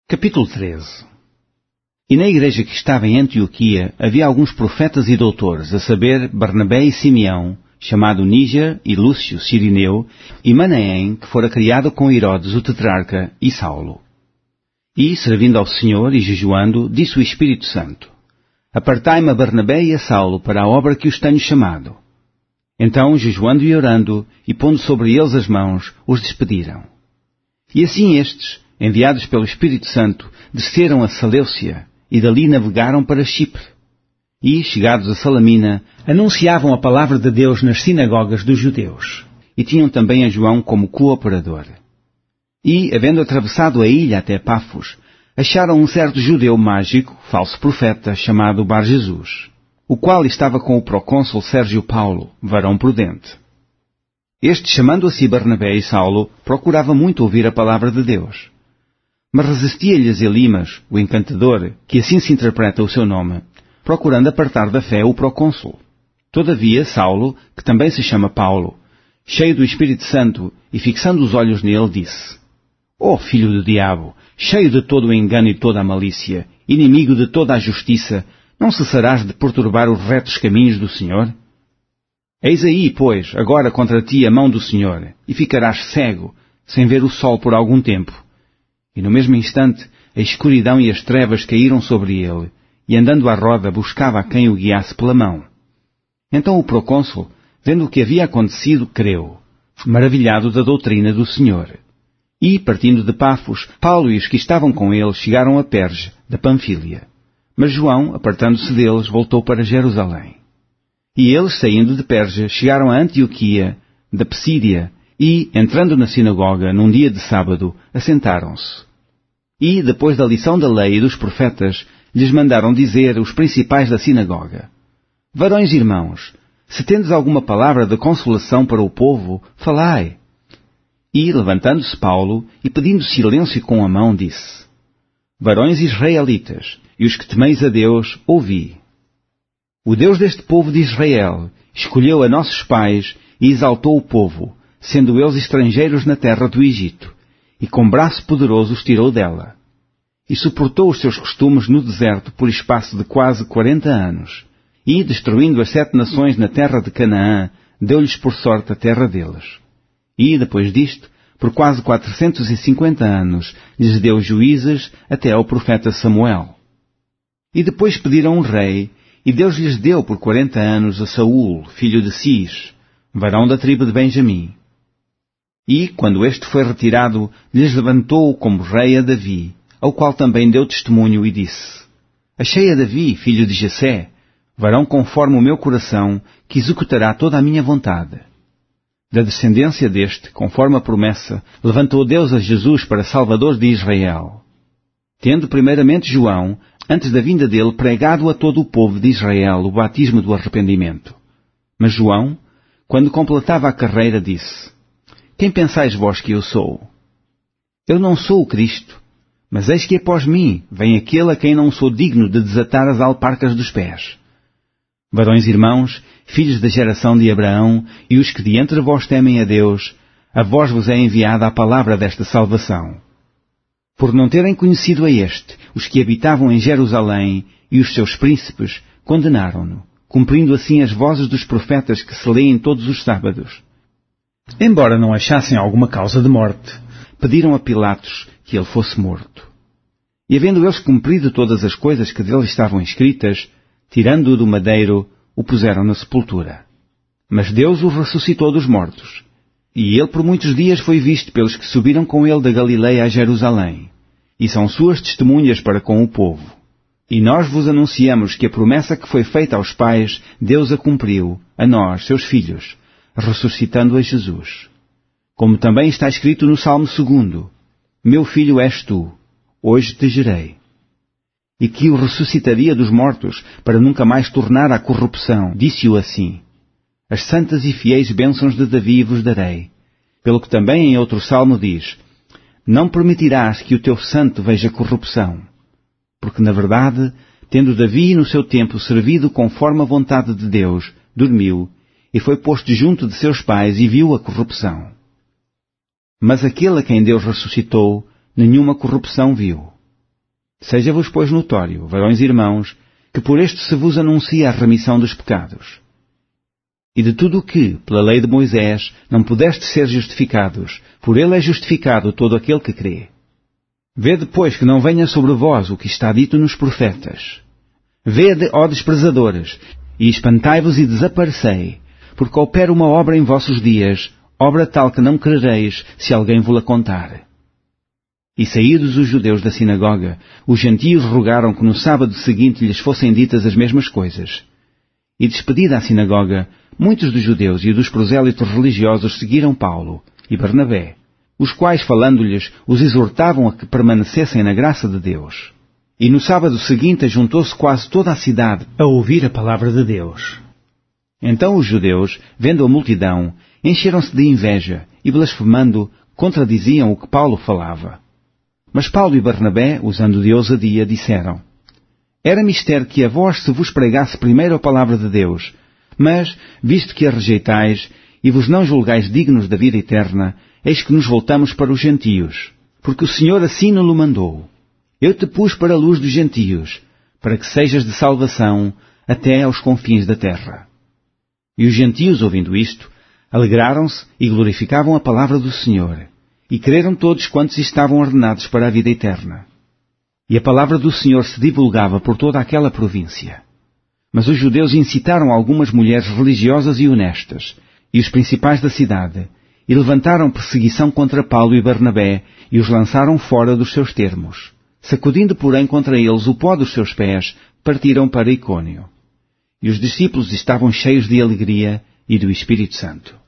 Capítulo 13. E na igreja que estava em Antioquia havia alguns profetas e doutores, a saber, Barnabé e Simeão, chamado Níger e Lúcio Cirineu, e Manaém, que fora criado com Herodes o tetrarca, e Saulo. E, servindo ao Senhor e jejuando, disse o Espírito Santo: Apartai-me a Barnabé e a Saulo para a obra que os tenho chamado. Então, jejuando e orando, e pondo sobre eles as mãos, os despediram. E assim estes, enviados pelo Espírito Santo, desceram a Seleucia e dali navegaram para Chipre. E, chegados a Salamina, anunciavam a palavra de Deus nas sinagogas dos judeus. E tinham também a João como cooperador. E, havendo atravessado a ilha até Pafos, acharam um certo judeu mágico, falso profeta, chamado Bar-Jesus, o qual estava com o procônsul Sérgio Paulo, varão prudente. Este, chamando a si Barnabé e Saulo, procurava muito ouvir a palavra de Deus. Mas resistia-lhes Elimas, o encantador, que assim se interpreta o seu nome, procurando apartar da fé o procônsul. Todavia, Saulo, que também se chama Paulo, cheio do Espírito Santo e fixando os olhos nele, disse: Ó filho do diabo, cheio de todo o engano e toda a malícia, inimigo de toda a justiça, não cessarás de perturbar os retos caminhos do Senhor? Eis aí, pois, agora contra ti a mão do Senhor, e ficarás cego, sem ver o sol por algum tempo. E no mesmo instante, a escuridão e as trevas caíram sobre ele, e andando à roda buscava a quem o guiasse pela mão. Então o procônsul, vendo o que havia acontecido, creu, maravilhado da doutrina do Senhor. E, partindo de Pafos, Paulo e os que estavam com ele chegaram a Perge, da Panfília. Mas João, apartando-se deles, voltou para Jerusalém. E eles, saindo de Perge, chegaram a Antioquia, da Psídia, e, entrando na sinagoga, num dia de sábado, assentaram-se. E, depois da lição da lei e dos profetas, lhes mandaram dizer os principais da sinagoga: Varões irmãos, se tendes alguma palavra de consolação para o povo, falai. E, levantando-se Paulo, e pedindo silêncio com a mão, disse: Varões israelitas, e os que temeis a Deus, ouvi. O Deus deste povo de Israel escolheu a nossos pais e exaltou o povo, sendo eles estrangeiros na terra do Egito, e com braço poderoso os tirou dela. E suportou os seus costumes no deserto por espaço de quase 40 anos, e, destruindo as 7 nações na terra de Canaã, deu-lhes por sorte a terra deles. E, depois disto, por quase 450 anos, lhes deu juízes até ao profeta Samuel. E depois pediram um rei, e Deus lhes deu por 40 anos a Saúl, filho de Cis, varão da tribo de Benjamim. E, quando este foi retirado, lhes levantou como rei a Davi, ao qual também deu testemunho e disse: Achei a Davi, filho de Jessé, varão conforme o meu coração, que executará toda a minha vontade. Da descendência deste, conforme a promessa, levantou Deus a Jesus para Salvador de Israel. Tendo primeiramente João, antes da vinda dele, pregado a todo o povo de Israel o batismo do arrependimento. Mas João, quando completava a carreira, disse: Quem pensais vós que eu sou? Eu não sou o Cristo, mas eis que após mim vem aquele a quem não sou digno de desatar as alparcas dos pés. Varões irmãos, filhos da geração de Abraão, e os que de entre vós temem a Deus, a vós vos é enviada a palavra desta salvação. Por não terem conhecido a este, os que habitavam em Jerusalém e os seus príncipes condenaram-no, cumprindo assim as vozes dos profetas que se leem todos os sábados. Embora não achassem alguma causa de morte, pediram a Pilatos que ele fosse morto. E havendo eles cumprido todas as coisas que dele estavam escritas, tirando-o do madeiro, o puseram na sepultura. Mas Deus o ressuscitou dos mortos. E ele por muitos dias foi visto pelos que subiram com ele da Galileia a Jerusalém. E são suas testemunhas para com o povo. E nós vos anunciamos que a promessa que foi feita aos pais, Deus a cumpriu, a nós, seus filhos, ressuscitando a Jesus. Como também está escrito no Salmo 2, Meu filho és tu, hoje te gerei. E que o ressuscitaria dos mortos, para nunca mais tornar à corrupção, disse-o assim: As santas e fiéis bênçãos de Davi vos darei. Pelo que também em outro salmo diz: Não permitirás que o teu santo veja corrupção. Porque, na verdade, tendo Davi no seu tempo servido conforme a vontade de Deus, dormiu, e foi posto junto de seus pais e viu a corrupção. Mas aquele a quem Deus ressuscitou, nenhuma corrupção viu. Seja-vos, pois, notório, varões e irmãos, que por este se vos anuncia a remissão dos pecados. E de tudo o que, pela lei de Moisés, não pudestes ser justificados, por ele é justificado todo aquele que crê. Vede, pois, que não venha sobre vós o que está dito nos profetas. Vede, ó desprezadores, e espantai-vos e desaparecei, porque opera uma obra em vossos dias, obra tal que não crereis se alguém vo-la contar. E saídos os judeus da sinagoga, os gentios rogaram que no sábado seguinte lhes fossem ditas as mesmas coisas. E despedida a sinagoga, muitos dos judeus e dos prosélitos religiosos seguiram Paulo e Barnabé, os quais, falando-lhes, os exortavam a que permanecessem na graça de Deus. E no sábado seguinte juntou-se quase toda a cidade a ouvir a palavra de Deus. Então os judeus, vendo a multidão, encheram-se de inveja e, blasfemando, contradiziam o que Paulo falava. Mas Paulo e Barnabé, usando de ousadia, disseram: Era mister que a vós se vos pregasse primeiro a palavra de Deus, mas, visto que a rejeitais e vos não julgais dignos da vida eterna, eis que nos voltamos para os gentios, porque o Senhor assim nos mandou. Eu te pus para a luz dos gentios, para que sejas de salvação até aos confins da terra. E os gentios, ouvindo isto, alegraram-se e glorificavam a palavra do Senhor, e creram todos quantos estavam ordenados para a vida eterna. E a palavra do Senhor se divulgava por toda aquela província. Mas os judeus incitaram algumas mulheres religiosas e honestas, e os principais da cidade, e levantaram perseguição contra Paulo e Barnabé, e os lançaram fora dos seus termos. Sacudindo, porém, contra eles o pó dos seus pés, partiram para Icônio. E os discípulos estavam cheios de alegria e do Espírito Santo.